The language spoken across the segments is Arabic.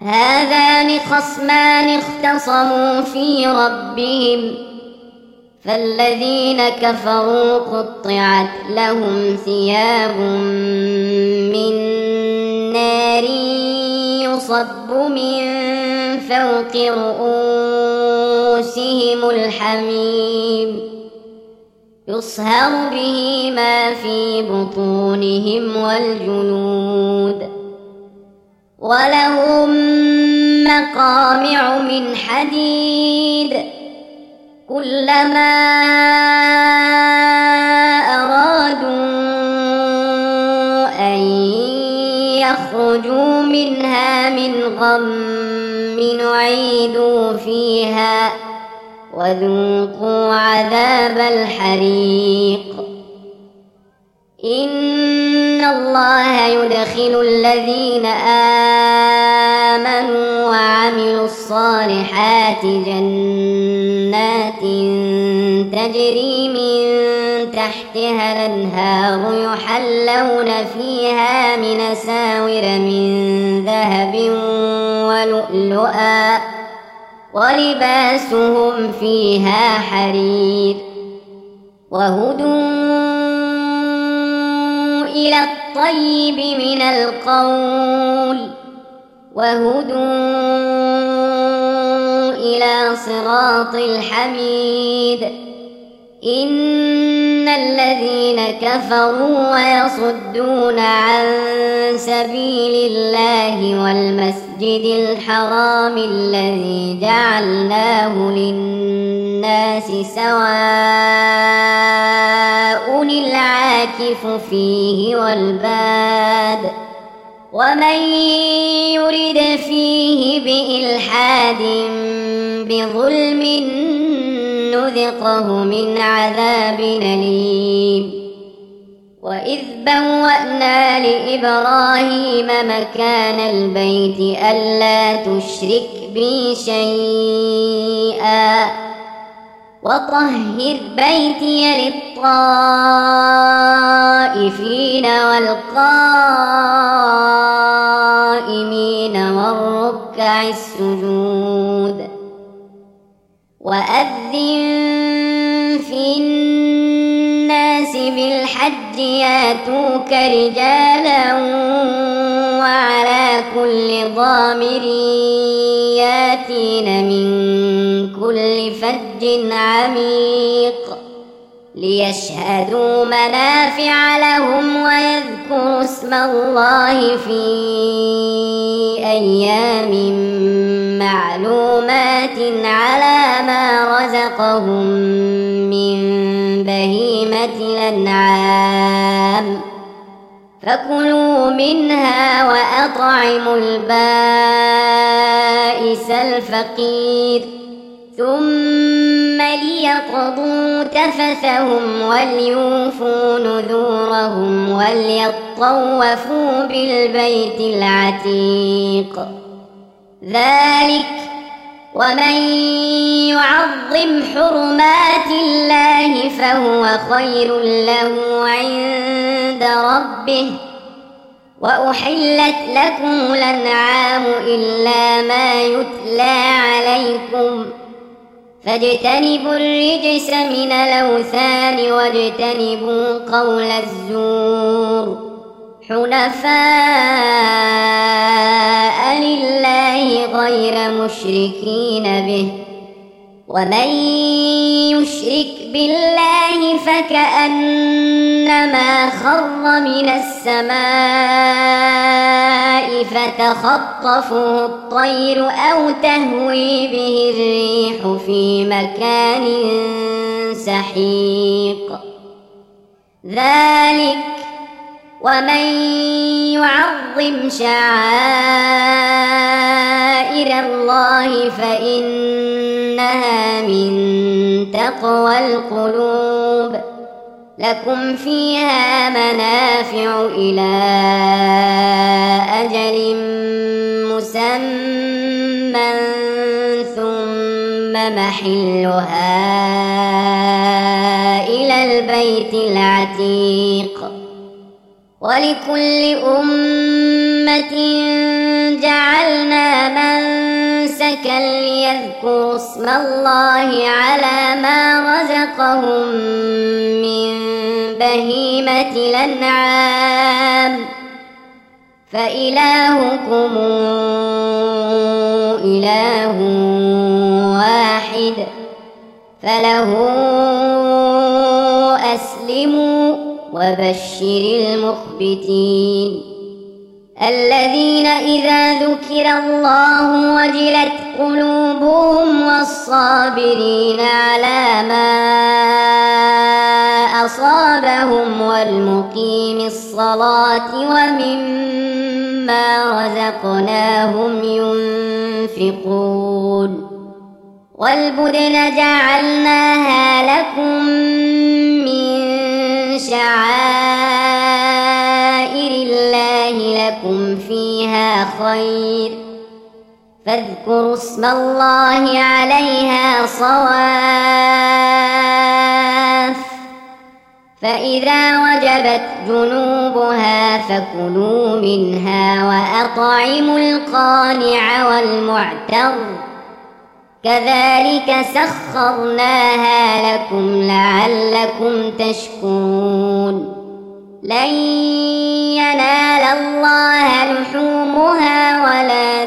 هذان خصمان اختصموا في ربهم فالذين كفروا قطعت لهم ثياب من نار يصب من فوق رؤوسهم الحميم يصهر به ما في بطونهم والجلود ولهم مقامع من حديد كلما أرادوا أن يخرجوا منها من غم أعيدوا فيها وذوقوا عذاب الحريق إن الله يدخل الذين آمنوا وعملوا الصالحات جنات تجري من تحتها الأنهار يحلون فيها من أساور من ذهب ولؤلؤا ولباسهم فيها حرير وهدوا إلى الطيب من القول وهدوا إلى صراط الحميد إن الذين كفروا ويصدون عن سبيل الله والمسجد الحرام الذي جعلناه للناس سواء العاكف فيه والباد ومن يرد فيه بإلحاد بظلم نذقه من عذاب أليم وإذ بوأنا لإبراهيم مكان البيت ألا تشرك بي شيئا وطهر بيتي للطائفين والقائمين والركع السجود وأذن في الناس بالحج ياتوك رجالا وعلى كل ضامر ياتين من كل فج عميق ليشهدوا منافع لهم ويذكروا اسم الله في أيام معلومات على ما رزقهم من بهيمة الأنعام فكلوا منها وأطعموا البائس الفقير ثم ليقضوا تفثهم وليوفوا نذورهم وليطوفوا بالبيت العتيق ذلك ومن يعظم حرمات الله فهو خير له عند ربه وأحلت لكم الأنعام إلا ما يتلى عليكم فاجتنبوا الرجس من الأوثان واجتنبوا قول الزور حنفاء لله غير مشركين به ومن يشرك بالله فكأنما خر من السماء فتخطفه الطير أو تهوي به الريح في مكان سحيق ذلك ومن يعظم شعائر الله فإنها من تقوى القلوب لكم فيها منافع إلى أجل مسمى ثم محلها إلى البيت العتيق ولكل أمة جعلنا ليذكروا اسم الله على ما رزقهم من بهيمة الأنعام فإلهكم إله واحد فله أسلموا وبشر المخبتين الذين إذا ذكر الله وجلت قلوبهم والصابرين على ما أصابهم والمقيم الصلاة ومما رزقناهم ينفقون والبدن جعلناها لكم من شعائر الله لكم فيها خير فاذكروا اسم الله عليها صواف فإذا وجبت جنوبها فكلوا منها وأطعموا القانع والمعتر كذلك سخرناها لكم لعلكم تشكرون لن ينال الله لحومها ولا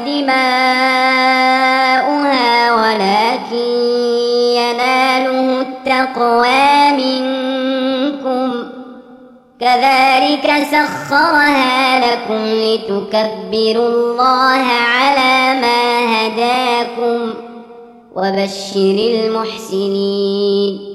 دماؤها ولكن يناله التقوى منكم كذلك سخرها لكم لتكبروا الله على ما هداكم وبشر المحسنين